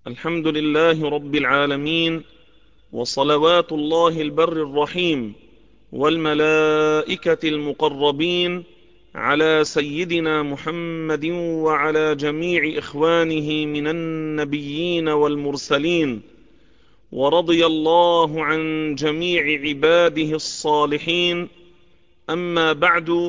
الحمد لله رب العالمين، وصلوات الله البر الرحيم والملائكة المقربين على سيدنا محمد وعلى جميع إخوانه من النبيين والمرسلين، ورضي الله عن جميع عباده الصالحين. أما بعد،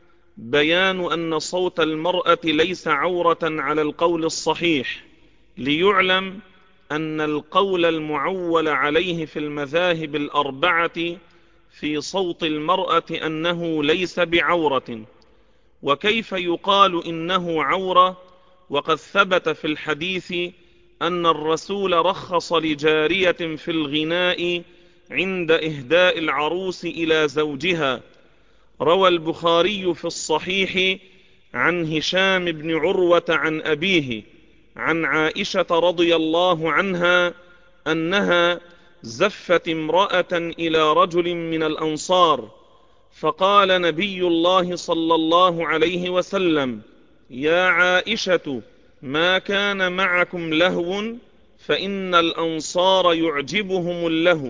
بيان أن صوت المرأة ليس عورة على القول الصحيح، ليعلم أن القول المعول عليه في المذاهب الأربعة في صوت المرأة أنه ليس بعورة. وكيف يقال إنه عورة وقد ثبت في الحديث أن الرسول رخص لجارية في الغناء عند إهداء العروس إلى زوجها. روى البخاري في الصحيح عن هشام بن عروة عن أبيه عن عائشة رضي الله عنها أنها زفت امرأة إلى رجل من الأنصار، فقال نبي الله صلى الله عليه وسلم: يا عائشة، ما كان معكم لهو، فإن الأنصار يعجبهم اللهو.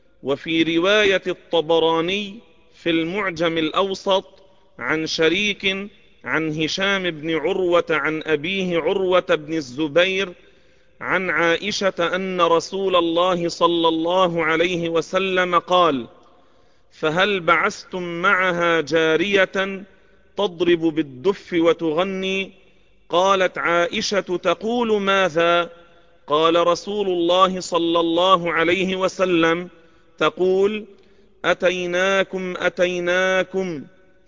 وفي رواية الطبراني في المعجم الأوسط عن شريك عن هشام بن عروة عن أبيه عروة بن الزبير عن عائشة أن رسول الله صلى الله عليه وسلم قال: فهل بعثتم معها جارية تضرب بالدف وتغني؟ قالت عائشة: تقول ماذا؟ قال رسول الله صلى الله عليه وسلم: تقول: أتيناكم أتيناكم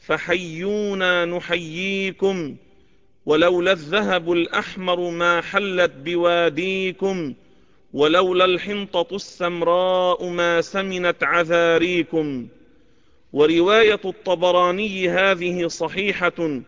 فحيونا نحييكم، ولولا الذهب الأحمر ما حلت بواديكم، ولولا الحنطة السمراء ما سمنت عذاريكم. ورواية الطبراني هذه صحيحة،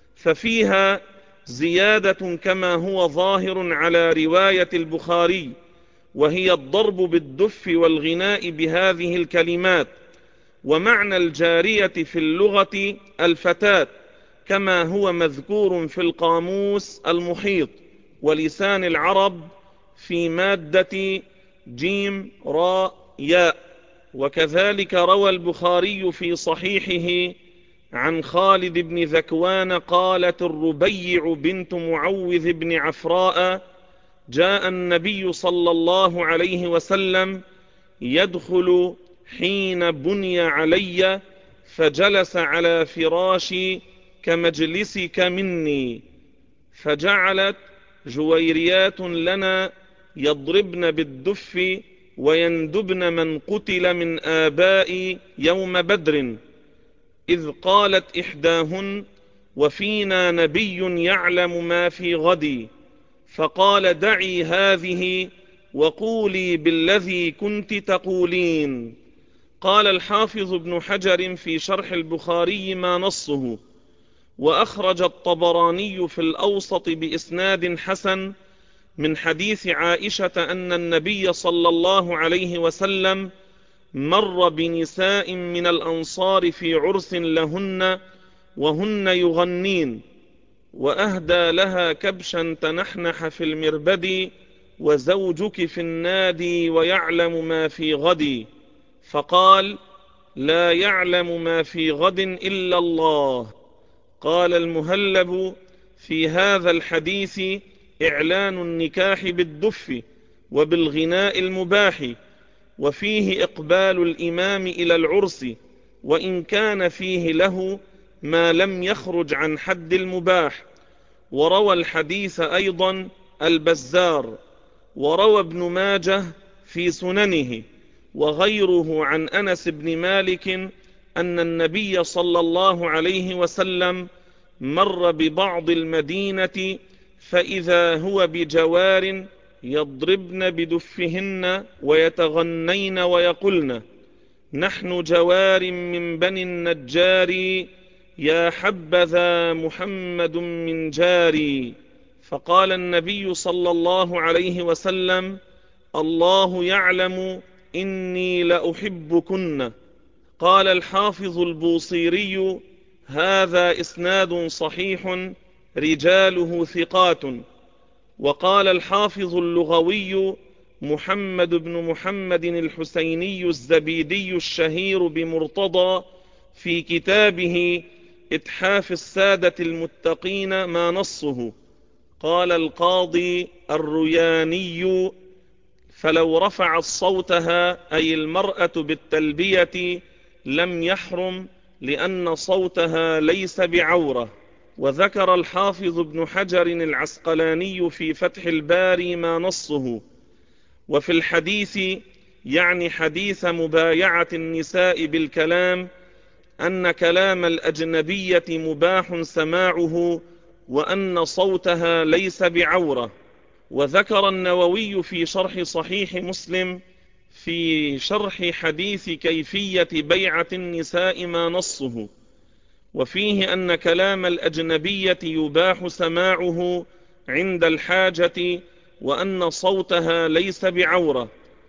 ففيها زيادة كما هو ظاهر على رواية البخاري، وهي الضرب بالدف والغناء بهذه الكلمات. ومعنى الجارية في اللغة الفتاة، كما هو مذكور في القاموس المحيط ولسان العرب في مادة جيم راء ياء. وكذلك روى البخاري في صحيحه عن خالد بن ذكوان قالت الربيع بنت معوذ بن عفراء: جاء النبي صلى الله عليه وسلم يدخل حين بني علي، فجلس على فراشي كمجلسك مني، فجعلت جويريات لنا يضربن بالدف ويندبن من قتل من آبائي يوم بدر، إذ قالت إحداهن: وفينا نبي يعلم ما في غد. فقال: دعي هذه وقولي بالذي كنت تقولين. قال الحافظ ابن حجر في شرح البخاري ما نصه. وأخرج الطبراني في الأوسط بإسناد حسن من حديث عائشة أن النبي صلى الله عليه وسلم مر بنساء من الأنصار في عرس لهن وهن يغنين، وأهدى لها كبشا تنحنح في المربد: وزوجك في النادي ويعلم ما في غد. فقال: لا يعلم ما في غد إلا الله. قال المهلب في هذا الحديث إعلان النكاح بالدف وبالغناء المباح، وفيه إقبال الإمام إلى العرس، وإن كان فيه له ما لم يخرج عن حد المباح. وروى الحديث أيضا البزار، وروى ابن ماجه في سننه وغيره عن أنس بن مالك أن النبي صلى الله عليه وسلم مر ببعض المدينة فإذا هو بجوار يضربن بدفهن ويتغنين ويقولن: نحن جوار من بني النجار، يا حبذا محمد من جاري. فقال النبي صلى الله عليه وسلم: الله يعلم إني لأحبكن. قال الحافظ البوصيري: هذا إسناد صحيح رجاله ثقات. وقال الحافظ اللغوي محمد بن محمد الحسيني الزبيدي الشهير بمرتضى في كتابه إتحاف السادة المتقين ما نصه، قال القاضي الرياني: فلو رفعت صوتها أي المرأة بالتلبية لم يحرم، لأن صوتها ليس بعورة. وذكر الحافظ ابن حجر العسقلاني في فتح الباري ما نصه. وفي الحديث، يعني حديث مبايعة النساء بالكلام، أن كلام الأجنبية مباح سماعه، وأن صوتها ليس بعورة. وذكر النووي في شرح صحيح مسلم في شرح حديث كيفية بيعة النساء ما نصه، وفيه أن كلام الأجنبية يباح سماعه عند الحاجة، وأن صوتها ليس بعورة.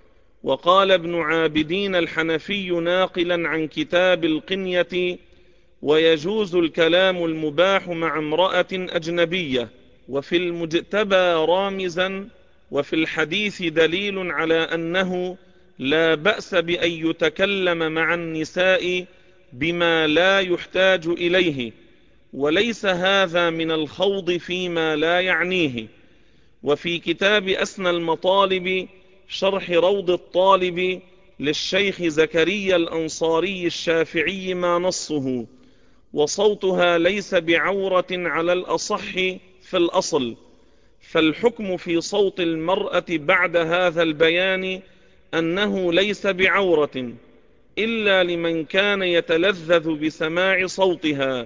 وقال ابن عابدين الحنفي ناقلا عن كتاب القنية: ويجوز الكلام المباح مع امرأة أجنبية. وفي المجتبى رامزا: وفي الحديث دليل على أنه لا بأس بأن يتكلم مع النساء بما لا يحتاج إليه، وليس هذا من الخوض فيما لا يعنيه. وفي كتاب أسنى المطالب شرح روض الطالب للشيخ زكريا الأنصاري الشافعي ما نصه: وصوتها ليس بعورة على الأصح في الأصل. فالحكم في صوت المرأة بعد هذا البيان أنه ليس بعورة، إلا لمن كان يتلذذ بسماع صوتها،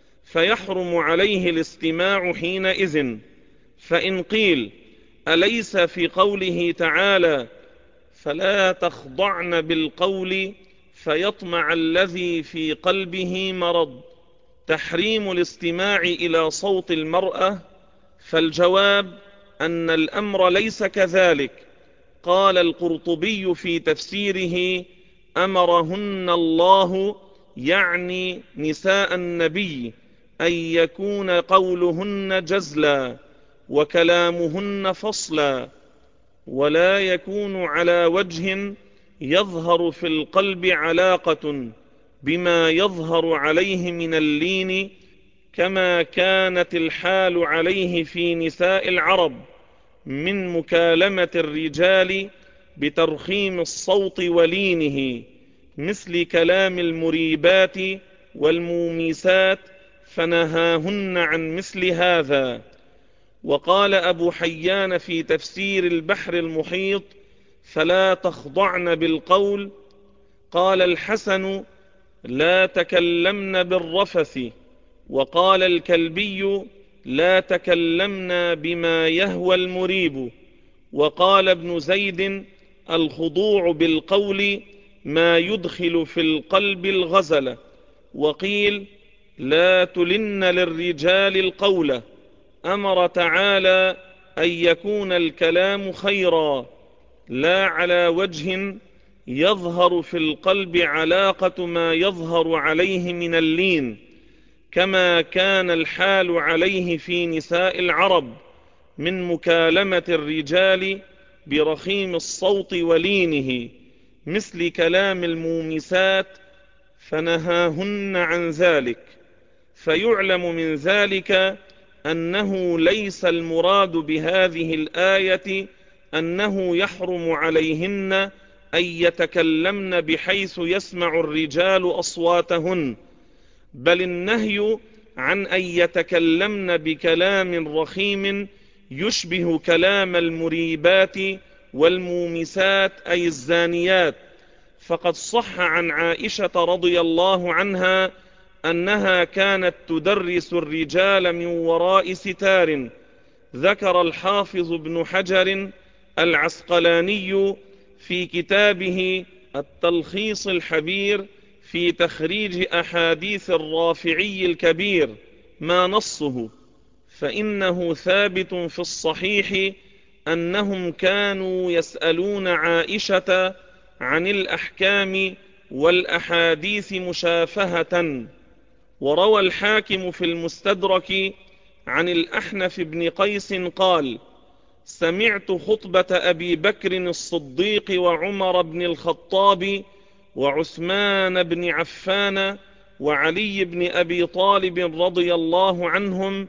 فيحرم عليه الاستماع حينئذ. فإن قيل: أليس في قوله تعالى فلا تخضعن بالقول فيطمع الذي في قلبه مرض تحريم الاستماع إلى صوت المرأة؟ فالجواب أن الأمر ليس كذلك. قال القرطبي في تفسيره: أمرهن الله، يعني نساء النبي، أن يكون قولهن جزلا وكلامهن فصلا، ولا يكون على وجه يظهر في القلب علاقة بما يظهر عليه من اللين، كما كانت الحال عليه في نساء العرب من مكالمة الرجال بترخيم الصوت ولينه، مثل كلام المريبات والمومسات، فنهاهن عن مثل هذا. وقال أبو حيان في تفسير البحر المحيط: فلا تخضعن بالقول. قال الحسن: لا تكلمن بالرفث. وقال الكلبي: لا تكلمنا بما يهوى المريب. وقال ابن زيد: الخضوع بالقول ما يدخل في القلب الغزل. وقيل: لا تلن للرجال القول. أمر تعالى أن يكون الكلام خيرا، لا على وجه يظهر في القلب علاقة ما يظهر عليه من اللين، كما كان الحال عليه في نساء العرب من مكالمة الرجال برخيم الصوت ولينه، مثل كلام المومسات، فنهاهن عن ذلك. فيعلم من ذلك أنه ليس المراد بهذه الآية أنه يحرم عليهن أن يتكلمن بحيث يسمع الرجال أصواتهن، بل النهي عن أن يتكلمن بكلام رخيم يشبه كلام المريبات والمومسات أي الزانيات. فقد صح عن عائشة رضي الله عنها أنها كانت تدرس الرجال من وراء ستار. ذكر الحافظ ابن حجر العسقلاني في كتابه التلخيص الحبير في تخريج أحاديث الرافعي الكبير ما نصه، فإنه ثابت في الصحيح أنهم كانوا يسألون عائشة عن الأحكام والأحاديث مشافهة. وروى الحاكم في المستدرك عن الأحنف بن قيس قال: سمعت خطبة أبي بكر الصديق وعمر بن الخطاب وعثمان بن عفان وعلي بن أبي طالب رضي الله عنهم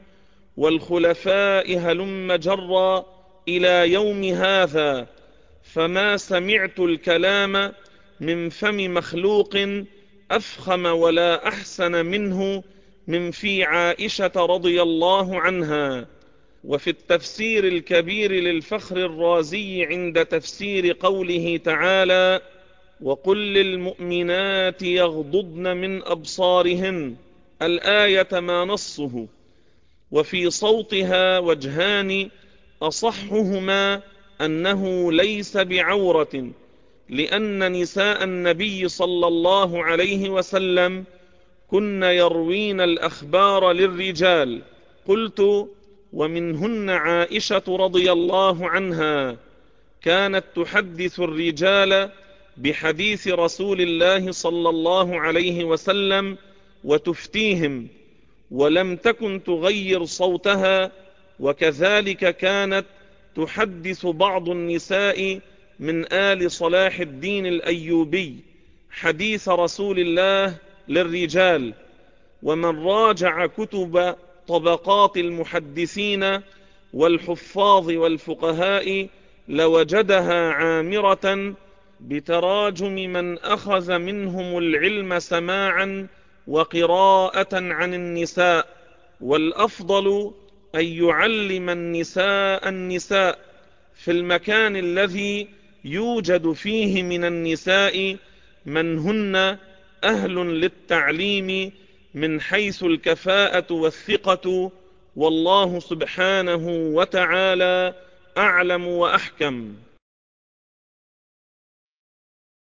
والخلفاء هلم جرا إلى يوم هذا، فما سمعت الكلام من فم مخلوق أفخم ولا أحسن منه من في عائشة رضي الله عنها. وفي التفسير الكبير للفخر الرازي عند تفسير قوله تعالى: وقل للمؤمنات يغضضن من أبصارهن، الآية ما نصه. وفي صوتها وجهان، أصحهما أنه ليس بعورة، لأن نساء النبي صلى الله عليه وسلم كن يروين الأخبار للرجال. قلت: ومنهن عائشة رضي الله عنها، كانت تحدث الرجال بحديث رسول الله صلى الله عليه وسلم وتفتيهم، ولم تكن تغير صوتها. وكذلك كانت تحدث بعض النساء من آل صلاح الدين الأيوبي حديث رسول الله للرجال. ومن راجع كتب طبقات المحدثين والحفاظ والفقهاء لوجدها عامرة بتراجم من أخذ منهم العلم سماعا وقراءة عن النساء. والأفضل أن يعلم النساء في المكان الذي يوجد فيه من النساء من هن أهل للتعليم من حيث الكفاءة والثقة، والله سبحانه وتعالى أعلم وأحكم.